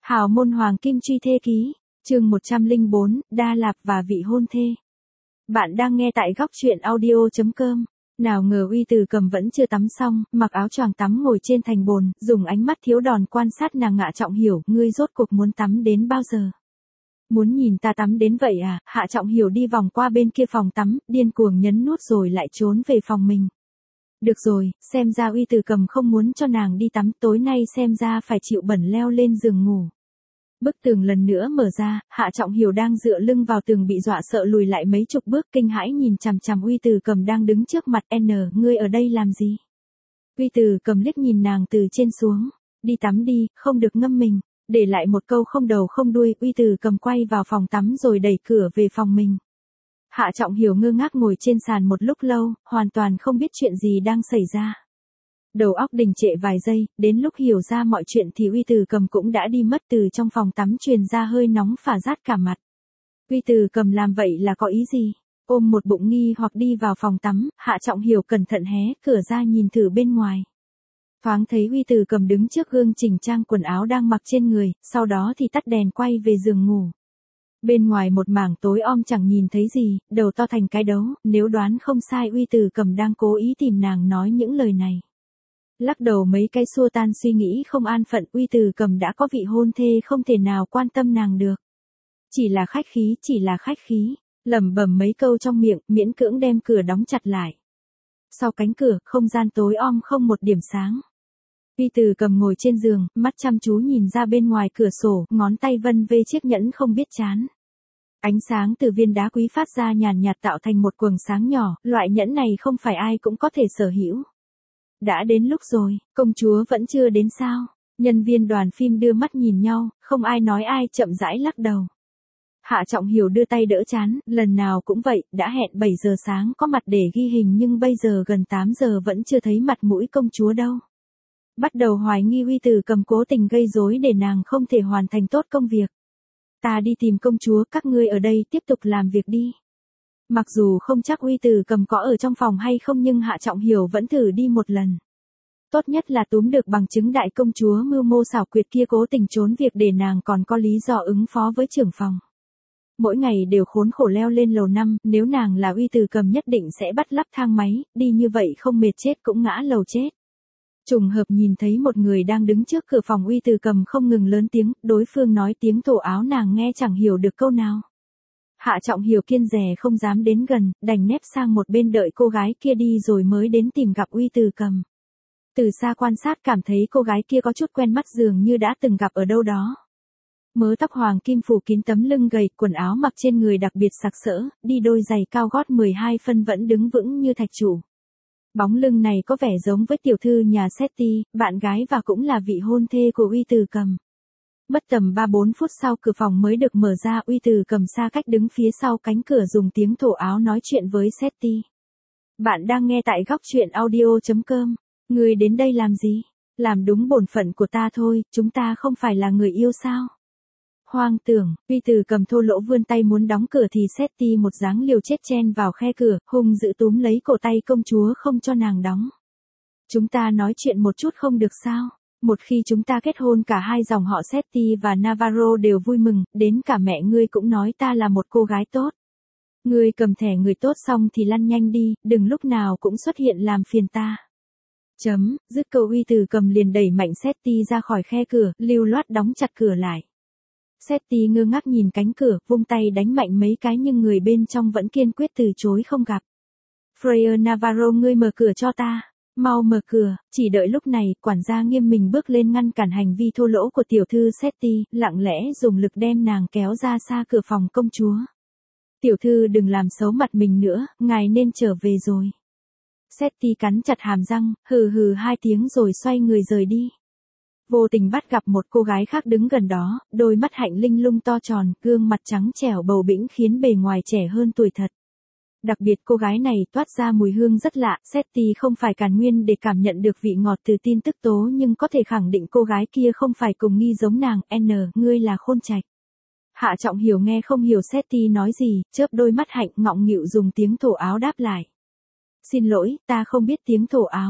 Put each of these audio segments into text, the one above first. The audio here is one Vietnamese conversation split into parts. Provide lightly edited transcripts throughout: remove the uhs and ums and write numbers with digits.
Hào môn hoàng kim truy thê ký, chương 104, Đa Lạp và vị hôn thê. Bạn đang nghe tại góc truyện audio.com. Nào ngờ Uy Từ Cầm vẫn chưa tắm xong, mặc áo choàng tắm ngồi trên thành bồn, dùng ánh mắt thiếu đòn quan sát nàng Hạ Trọng Hiểu, ngươi rốt cuộc muốn tắm đến bao giờ? Muốn nhìn ta tắm đến vậy à? Hạ Trọng Hiểu đi vòng qua bên kia phòng tắm, điên cuồng nhấn nút rồi lại trốn về phòng mình. Được rồi, xem ra Uy Từ Cầm không muốn cho nàng đi tắm, tối nay xem ra phải chịu bẩn leo lên giường ngủ. Bức tường lần nữa mở ra, Hạ Trọng Hiểu đang dựa lưng vào tường bị dọa sợ lùi lại mấy chục bước, kinh hãi nhìn chằm chằm Uy Từ Cầm đang đứng trước mặt. Ngươi ở đây làm gì? Uy Từ Cầm liếc nhìn nàng từ trên xuống. Đi tắm đi, không được ngâm mình. Để lại một câu không đầu không đuôi, Uy Từ Cầm quay vào phòng tắm rồi đẩy cửa về phòng mình. Hạ Trọng Hiểu ngơ ngác ngồi trên sàn một lúc lâu, hoàn toàn không biết chuyện gì đang xảy ra. Đầu óc đình trệ vài giây, đến lúc hiểu ra mọi chuyện thì Uy Từ Cầm cũng đã đi mất. Từ trong phòng tắm truyền ra hơi nóng phả rát cả mặt. Uy Từ Cầm làm vậy là có ý gì? Ôm một bụng nghi hoặc đi vào phòng tắm, Hạ Trọng Hiểu cẩn thận hé cửa ra nhìn thử bên ngoài. Thoáng thấy Uy Từ Cầm đứng trước gương chỉnh trang quần áo đang mặc trên người, sau đó thì tắt đèn quay về giường ngủ. Bên ngoài một mảng tối om chẳng nhìn thấy gì, đầu to thành cái đấu, nếu đoán không sai Uy Từ Cầm đang cố ý tìm nàng nói những lời này. Lắc đầu mấy cái xua tan suy nghĩ không an phận, Uy Từ Cầm đã có vị hôn thê, không thể nào quan tâm nàng được. Chỉ là khách khí, lẩm bẩm mấy câu trong miệng, miễn cưỡng đem cửa đóng chặt lại. Sau cánh cửa, không gian tối om không một điểm sáng. Uy Từ Cầm ngồi trên giường, mắt chăm chú nhìn ra bên ngoài cửa sổ, ngón tay vân vê chiếc nhẫn không biết chán. Ánh sáng từ viên đá quý phát ra nhàn nhạt tạo thành một quầng sáng nhỏ, loại nhẫn này không phải ai cũng có thể sở hữu. Đã đến lúc rồi, công chúa vẫn chưa đến sao? Nhân viên đoàn phim đưa mắt nhìn nhau, không ai nói ai, chậm rãi lắc đầu. Hạ Trọng Hiểu đưa tay đỡ trán, lần nào cũng vậy, đã hẹn 7 giờ sáng có mặt để ghi hình nhưng bây giờ gần 8 giờ vẫn chưa thấy mặt mũi công chúa đâu. Bắt đầu hoài nghi Uy Từ Cầm cố tình gây rối để nàng không thể hoàn thành tốt công việc. Ta đi tìm công chúa, các ngươi ở đây tiếp tục làm việc đi. Mặc dù không chắc Uy Từ Cầm có ở trong phòng hay không nhưng Hạ Trọng Hiểu vẫn thử đi một lần. Tốt nhất là túm được bằng chứng đại công chúa mưu mô xảo quyệt kia cố tình trốn việc để nàng còn có lý do ứng phó với trưởng phòng. Mỗi ngày đều khốn khổ leo lên lầu 5, nếu nàng là Uy Từ Cầm nhất định sẽ bắt lắp thang máy, đi như vậy không mệt chết cũng ngã lầu chết. Trùng hợp nhìn thấy một người đang đứng trước cửa phòng Uy Từ Cầm không ngừng lớn tiếng, đối phương nói tiếng thổ áo nàng nghe chẳng hiểu được câu nào. Hạ Trọng Hiểu kiêng dè không dám đến gần, đành nép sang một bên đợi cô gái kia đi rồi mới đến tìm gặp Uy Từ Cầm. Từ xa quan sát cảm thấy cô gái kia có chút quen mắt, dường như đã từng gặp ở đâu đó. Mớ tóc hoàng kim phủ kín tấm lưng gầy, quần áo mặc trên người đặc biệt sặc sỡ, đi đôi giày cao gót 12 phân vẫn đứng vững như thạch trụ. Bóng lưng này có vẻ giống với tiểu thư nhà Setty, bạn gái và cũng là vị hôn thê của Uy Từ Cầm. Mất tầm 3-4 phút sau cửa phòng mới được mở ra, Uy Từ Cầm xa cách đứng phía sau cánh cửa dùng tiếng thổ áo nói chuyện với Setty. Bạn đang nghe tại góc truyện audio.com. Ngươi đến đây làm gì? Làm đúng bổn phận của ta thôi, chúng ta không phải là người yêu sao? Hoang tưởng, Uy Từ Cầm thô lỗ vươn tay muốn đóng cửa thì Setty một dáng liều chết chen vào khe cửa, hung dữ túm lấy cổ tay công chúa không cho nàng đóng. Chúng ta nói chuyện một chút không được sao? Một khi chúng ta kết hôn cả hai dòng họ Setty và Navarro đều vui mừng, đến cả mẹ ngươi cũng nói ta là một cô gái tốt. Ngươi cầm thẻ người tốt xong thì lăn nhanh đi, đừng lúc nào cũng xuất hiện làm phiền ta. Dứt câu Uy Từ Cầm liền đẩy mạnh Setty ra khỏi khe cửa, lưu loát đóng chặt cửa lại. Setty ngơ ngác nhìn cánh cửa, vung tay đánh mạnh mấy cái nhưng người bên trong vẫn kiên quyết từ chối không gặp. Freya Navarro, ngươi mở cửa cho ta. Mau mở cửa. Chỉ đợi lúc này, quản gia nghiêm mình bước lên ngăn cản hành vi thô lỗ của tiểu thư Setty, lặng lẽ dùng lực đem nàng kéo ra xa cửa phòng công chúa. Tiểu thư đừng làm xấu mặt mình nữa, ngài nên trở về rồi. Setty cắn chặt hàm răng, hừ hừ 2 tiếng rồi xoay người rời đi. Vô tình bắt gặp một cô gái khác đứng gần đó, đôi mắt hạnh linh lung to tròn, gương mặt trắng trẻo bầu bĩnh khiến bề ngoài trẻ hơn tuổi thật. Đặc biệt cô gái này toát ra mùi hương rất lạ, Setty không phải Càn Nguyên để cảm nhận được vị ngọt từ tin tức tố nhưng có thể khẳng định cô gái kia không phải cùng nghi giống nàng. Ngươi là Khôn Trạch. Hạ Trọng Hiểu nghe không hiểu Setty nói gì, chớp đôi mắt hạnh ngọng nghịu dùng tiếng thổ áo đáp lại. Xin lỗi, ta không biết tiếng thổ áo.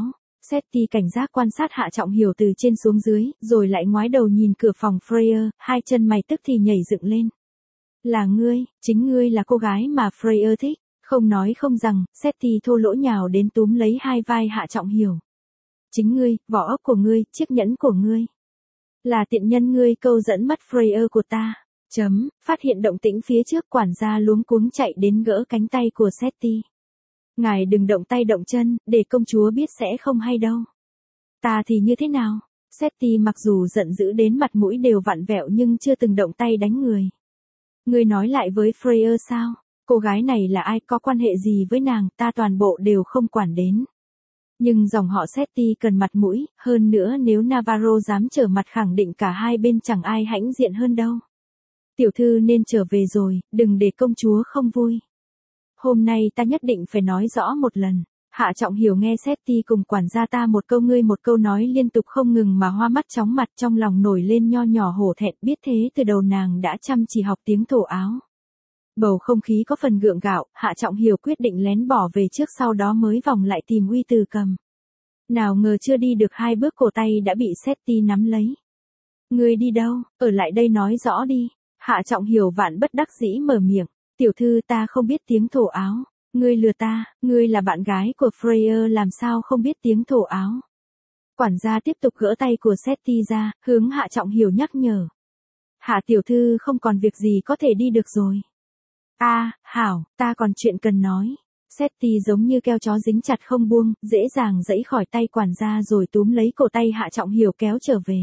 Seti cảnh giác quan sát Hạ Trọng Hiểu từ trên xuống dưới, rồi lại ngoái đầu nhìn cửa phòng Freya, hai chân mày tức thì nhảy dựng lên. Là ngươi, chính ngươi là cô gái mà Freya thích. Không nói không rằng, Seti thô lỗ nhào đến túm lấy hai vai Hạ Trọng Hiểu. Chính ngươi, vỏ ốc của ngươi, chiếc nhẫn của ngươi. Là tiện nhân ngươi câu dẫn mất Freya của ta. Phát hiện động tĩnh phía trước, quản gia luống cuống chạy đến gỡ cánh tay của Seti. Ngài đừng động tay động chân, để công chúa biết sẽ không hay đâu. Ta thì như thế nào? Seti mặc dù giận dữ đến mặt mũi đều vặn vẹo nhưng chưa từng động tay đánh người. Ngươi nói lại với Freya sao? Cô gái này là ai, có quan hệ gì với nàng, ta toàn bộ đều không quản đến. Nhưng dòng họ Seti cần mặt mũi, hơn nữa nếu Navarro dám trở mặt khẳng định cả hai bên chẳng ai hãnh diện hơn đâu. Tiểu thư nên trở về rồi, đừng để công chúa không vui. Hôm nay ta nhất định phải nói rõ một lần. Hạ Trọng Hiểu nghe Seti cùng quản gia ta một câu ngươi một câu nói liên tục không ngừng mà hoa mắt chóng mặt, trong lòng nổi lên nho nhỏ hổ thẹn, biết thế từ đầu nàng đã chăm chỉ học tiếng thổ áo. Bầu không khí có phần gượng gạo, Hạ Trọng Hiểu quyết định lén bỏ về trước, sau đó mới vòng lại tìm Uy Từ Cầm. Nào ngờ chưa đi được hai bước cổ tay đã bị Seti nắm lấy. Ngươi đi đâu, ở lại đây nói rõ đi. Hạ Trọng Hiểu vạn bất đắc dĩ mở miệng. Tiểu thư, ta không biết tiếng thổ áo. Ngươi lừa ta, ngươi là bạn gái của Freya làm sao không biết tiếng thổ áo. Quản gia tiếp tục gỡ tay của Seti ra, hướng Hạ Trọng Hiểu nhắc nhở. Hạ tiểu thư không còn việc gì có thể đi được rồi. Hảo, ta còn chuyện cần nói. Seti giống như keo chó dính chặt không buông, dễ dàng giãy khỏi tay quản gia rồi túm lấy cổ tay Hạ Trọng Hiểu kéo trở về.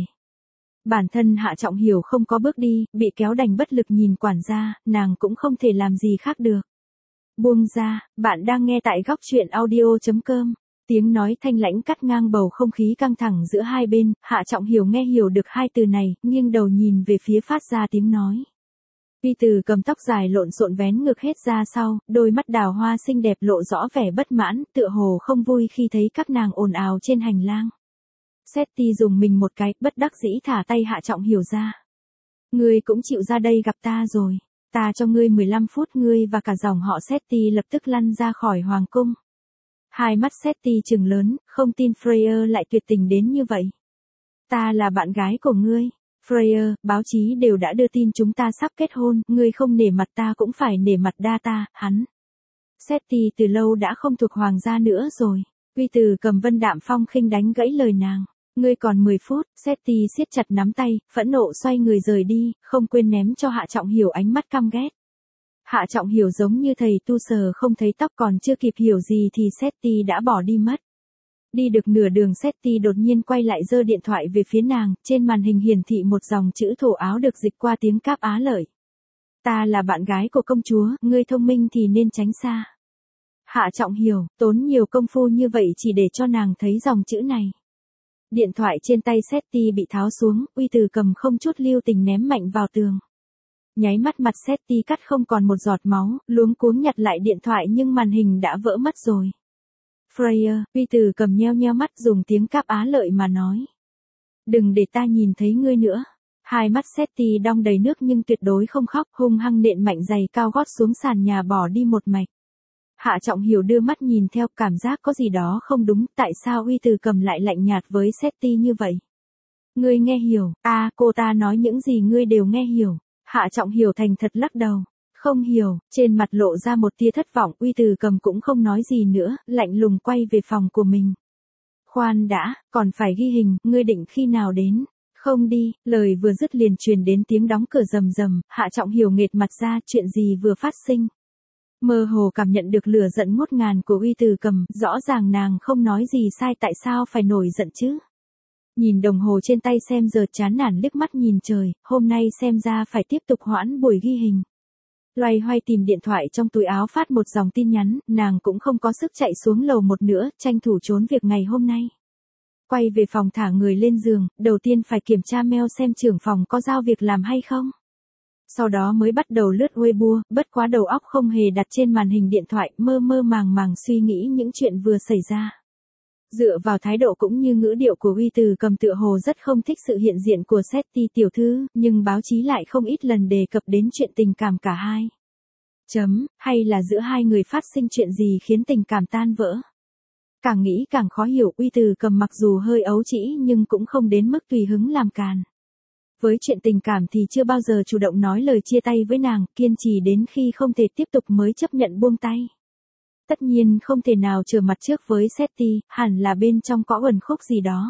Bản thân Hạ Trọng Hiểu không có bước đi, bị kéo đành bất lực nhìn quản gia, nàng cũng không thể làm gì khác được. Buông ra, bạn đang nghe tại góc truyện audio.com. Tiếng nói thanh lãnh cắt ngang bầu không khí căng thẳng giữa hai bên, Hạ Trọng Hiểu nghe hiểu được hai từ này, nghiêng đầu nhìn về phía phát ra tiếng nói. Uy Từ Cầm tóc dài lộn xộn vén ngược hết ra sau, đôi mắt đào hoa xinh đẹp lộ rõ vẻ bất mãn, tựa hồ không vui khi thấy các nàng ồn ào trên hành lang. Seti dùng mình một cái, bất đắc dĩ thả tay Hạ Trọng Hiểu ra. Ngươi cũng chịu ra đây gặp ta rồi. Ta cho ngươi 15 phút, ngươi và cả dòng họ Seti lập tức lăn ra khỏi hoàng cung. Hai mắt Seti trừng lớn, không tin Freya lại tuyệt tình đến như vậy. Ta là bạn gái của ngươi. Freya, báo chí đều đã đưa tin chúng ta sắp kết hôn, ngươi không nể mặt ta cũng phải nể mặt đa ta, hắn. Seti từ lâu đã không thuộc hoàng gia nữa rồi. Uy Từ Cầm vân đạm phong khinh đánh gãy lời nàng. Ngươi còn 10 phút, Seti siết chặt nắm tay, phẫn nộ xoay người rời đi, không quên ném cho Hạ Trọng Hiểu ánh mắt căm ghét. Hạ Trọng Hiểu giống như thầy tu sờ không thấy tóc, còn chưa kịp hiểu gì thì Seti đã bỏ đi mất. Đi được nửa đường Seti đột nhiên quay lại giơ điện thoại về phía nàng, trên màn hình hiển thị một dòng chữ thổ áo được dịch qua tiếng Cáp Á Lợi. Ta là bạn gái của công chúa, ngươi thông minh thì nên tránh xa. Hạ Trọng Hiểu, tốn nhiều công phu như vậy chỉ để cho nàng thấy dòng chữ này. Điện thoại trên tay Seti bị tháo xuống, Uy Từ Cầm không chút lưu tình ném mạnh vào tường. Nháy mắt mặt Seti cắt không còn một giọt máu, luống cuống nhặt lại điện thoại nhưng màn hình đã vỡ mất rồi. Freya, Uy Từ Cầm nheo nheo mắt dùng tiếng Cáp Á Lợi mà nói. Đừng để ta nhìn thấy ngươi nữa. Hai mắt Seti đong đầy nước nhưng tuyệt đối không khóc, hung hăng nện mạnh giày cao gót xuống sàn nhà bỏ đi một mạch. Hạ Trọng Hiểu đưa mắt nhìn theo, cảm giác có gì đó không đúng, tại sao Uy Từ Cầm lại lạnh nhạt với Seti như vậy? Ngươi nghe hiểu, cô ta nói những gì ngươi đều nghe hiểu. Hạ Trọng Hiểu thành thật lắc đầu. Không hiểu, trên mặt lộ ra một tia thất vọng, Uy Từ Cầm cũng không nói gì nữa, lạnh lùng quay về phòng của mình. Khoan đã, còn phải ghi hình, ngươi định khi nào đến? Không đi, lời vừa dứt liền truyền đến tiếng đóng cửa rầm rầm, Hạ Trọng Hiểu nghệt mặt ra, chuyện gì vừa phát sinh? Mơ hồ cảm nhận được lửa giận ngút ngàn của Uy Từ Cầm, rõ ràng nàng không nói gì sai, tại sao phải nổi giận chứ? Nhìn đồng hồ trên tay xem giờ, chán nản liếc mắt nhìn trời, hôm nay xem ra phải tiếp tục hoãn buổi ghi hình. Loay hoay tìm điện thoại trong túi áo phát một dòng tin nhắn, nàng cũng không có sức chạy xuống lầu một nữa, tranh thủ trốn việc ngày hôm nay. Quay về phòng thả người lên giường, đầu tiên phải kiểm tra mail xem trưởng phòng có giao việc làm hay không. Sau đó mới bắt đầu lướt Weibo, bất quá đầu óc không hề đặt trên màn hình điện thoại, mơ mơ màng màng suy nghĩ những chuyện vừa xảy ra. Dựa vào thái độ cũng như ngữ điệu của Uy Từ Cầm, tựa hồ rất không thích sự hiện diện của Seti tiểu thư, nhưng báo chí lại không ít lần đề cập đến chuyện tình cảm cả hai. Hay là giữa hai người phát sinh chuyện gì khiến tình cảm tan vỡ? Càng nghĩ càng khó hiểu, Uy Từ Cầm mặc dù hơi ấu trĩ nhưng cũng không đến mức tùy hứng làm càn. Với chuyện tình cảm thì chưa bao giờ chủ động nói lời chia tay với nàng, kiên trì đến khi không thể tiếp tục mới chấp nhận buông tay. Tất nhiên không thể nào trở mặt trước với Setty, hẳn là bên trong có uẩn khúc gì đó.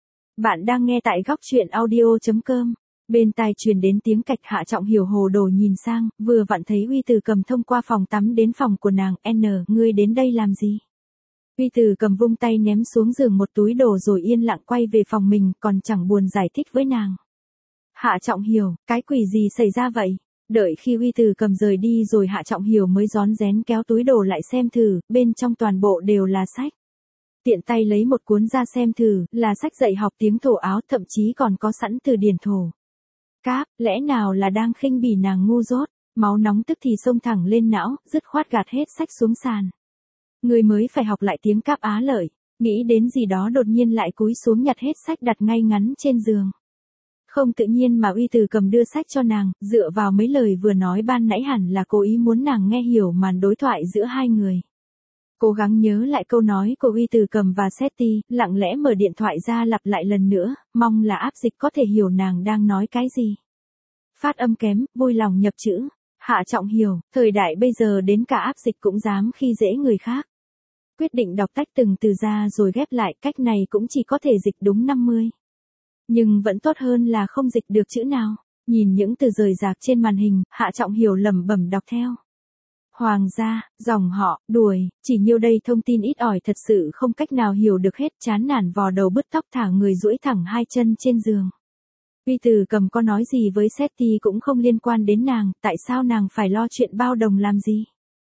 Bạn đang nghe tại góc chuyện audio.com. Bên tai truyền đến tiếng cạch, Hạ Trọng Hiểu hồ đồ nhìn sang, vừa vặn thấy Uy Từ Cầm thông qua phòng tắm đến phòng của nàng. Ngươi đến đây làm gì? Uy Từ Cầm vung tay ném xuống giường một túi đồ rồi yên lặng quay về phòng mình, còn chẳng buồn giải thích với nàng. Hạ Trọng Hiểu, cái quỷ gì xảy ra vậy? Đợi khi Uy Từ Cầm rời đi rồi Hạ Trọng Hiểu mới rón rén kéo túi đồ lại xem thử, bên trong toàn bộ đều là sách. Tiện tay lấy một cuốn ra xem thử, là sách dạy học tiếng Thổ Áo, thậm chí còn có sẵn từ điển Thổ. Cáp, lẽ nào là đang khinh bỉ nàng ngu dốt? Máu nóng tức thì xông thẳng lên não, dứt khoát gạt hết sách xuống sàn. Người mới phải học lại tiếng Cáp Á Lợi, nghĩ đến gì đó đột nhiên lại cúi xuống nhặt hết sách đặt ngay ngắn trên giường. Không tự nhiên mà Uy Từ Cầm đưa sách cho nàng, dựa vào mấy lời vừa nói ban nãy hẳn là cố ý muốn nàng nghe hiểu màn đối thoại giữa hai người. Cố gắng nhớ lại câu nói của Uy Từ Cầm và Setty, lặng lẽ mở điện thoại ra lặp lại lần nữa, mong là áp dịch có thể hiểu nàng đang nói cái gì. Phát âm kém, vui lòng nhập chữ. Hạ Trọng Hiểu, thời đại bây giờ đến cả áp dịch cũng dám khi dễ người khác. Quyết định đọc tách từng từ ra rồi ghép lại, cách này cũng chỉ có thể dịch đúng 50. Nhưng vẫn tốt hơn là không dịch được chữ nào. Nhìn những từ rời rạc trên màn hình, Hạ Trọng Hiểu lẩm bẩm đọc theo. Hoàng gia, dòng họ, đuổi, chỉ nhiêu đây thông tin ít ỏi thật sự không cách nào hiểu được hết, chán nản vò đầu bứt tóc thả người duỗi thẳng hai chân trên giường. Uy Từ Cầm có nói gì với Setty cũng không liên quan đến nàng, tại sao nàng phải lo chuyện bao đồng làm gì?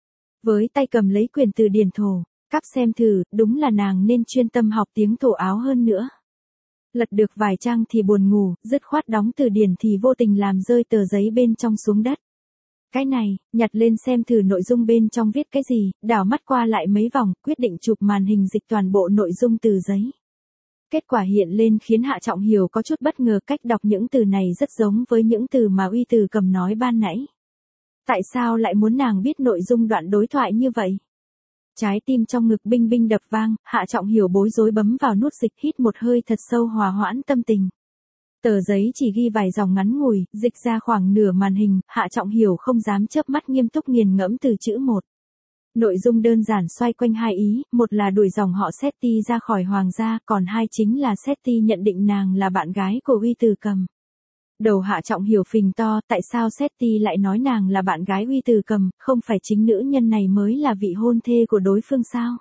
Với tay cầm lấy quyển từ điển Thổ, cắp xem thử, đúng là nàng nên chuyên tâm học tiếng Thổ Áo hơn nữa. Lật được vài trang thì buồn ngủ, dứt khoát đóng từ điển thì vô tình làm rơi tờ giấy bên trong xuống đất. Cái này, nhặt lên xem thử nội dung bên trong viết cái gì, đảo mắt qua lại mấy vòng, quyết định chụp màn hình dịch toàn bộ nội dung từ giấy. Kết quả hiện lên khiến Hạ Trọng Hiểu có chút bất ngờ, cách đọc những từ này rất giống với những từ mà Uy Từ Cầm nói ban nãy. Tại sao lại muốn nàng biết nội dung đoạn đối thoại như vậy? Trái tim trong ngực binh binh đập vang, Hạ Trọng Hiểu bối rối bấm vào nút dịch, hít một hơi thật sâu hòa hoãn tâm tình. Tờ giấy chỉ ghi vài dòng ngắn ngủi, dịch ra khoảng nửa màn hình, Hạ Trọng Hiểu không dám chớp mắt, nghiêm túc nghiền ngẫm từ chữ một. Nội dung đơn giản xoay quanh hai ý, một là đuổi dòng họ Setty ra khỏi hoàng gia, còn hai chính là Setty nhận định nàng là bạn gái của Uy Từ Cầm. Đầu Hạ Trọng Hiểu phình to, tại sao Setty lại nói nàng là bạn gái Uy Từ Cầm, không phải chính nữ nhân này mới là vị hôn thê của đối phương sao?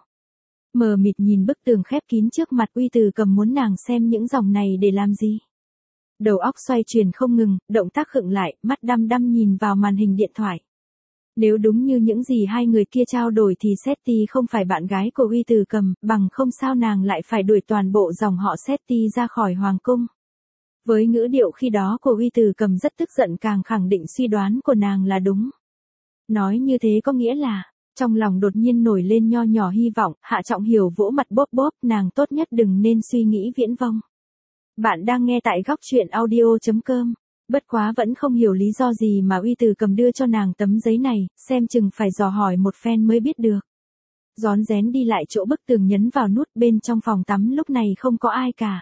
Mờ mịt nhìn bức tường khép kín trước mặt, Uy Từ Cầm muốn nàng xem những dòng này để làm gì? Đầu óc xoay chuyển không ngừng, động tác khựng lại, mắt đăm đăm nhìn vào màn hình điện thoại. Nếu đúng như những gì hai người kia trao đổi thì Setty không phải bạn gái của Uy Từ Cầm, bằng không sao nàng lại phải đuổi toàn bộ dòng họ Setty ra khỏi hoàng cung. Với ngữ điệu khi đó của Uy Từ Cầm rất tức giận, càng khẳng định suy đoán của nàng là đúng. Nói như thế có nghĩa là, trong lòng đột nhiên nổi lên nho nhỏ hy vọng, Hạ Trọng Hiểu vỗ mặt bóp bóp, nàng tốt nhất đừng nên suy nghĩ viễn vông. Bạn đang nghe tại góc chuyện audio.com. Bất quá vẫn không hiểu lý do gì mà Uy Từ Cầm đưa cho nàng tấm giấy này, xem chừng phải dò hỏi một phen mới biết được. Rón rén đi lại chỗ bức tường, nhấn vào nút, bên trong phòng tắm lúc này không có ai cả.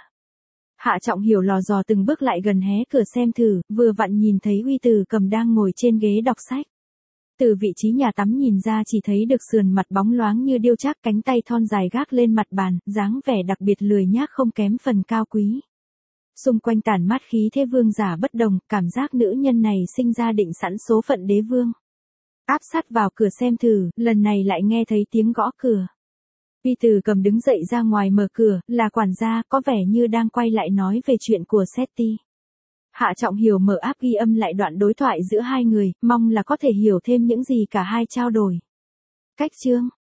Hạ Trọng Hiểu lò dò từng bước lại gần, hé cửa xem thử, vừa vặn nhìn thấy Uy Từ Cầm đang ngồi trên ghế đọc sách. Từ vị trí nhà tắm nhìn ra chỉ thấy được sườn mặt bóng loáng như điêu chắc, cánh tay thon dài gác lên mặt bàn, dáng vẻ đặc biệt lười nhác không kém phần cao quý. Xung quanh tản mát khí thế vương giả bất đồng, cảm giác nữ nhân này sinh ra định sẵn số phận đế vương. Áp sát vào cửa xem thử, lần này lại nghe thấy tiếng gõ cửa. Uy Từ Cầm đứng dậy ra ngoài mở cửa, là quản gia, có vẻ như đang quay lại nói về chuyện của Setty. Hạ Trọng Hiểu mở app ghi âm lại đoạn đối thoại giữa hai người, mong là có thể hiểu thêm những gì cả hai trao đổi. Cách chương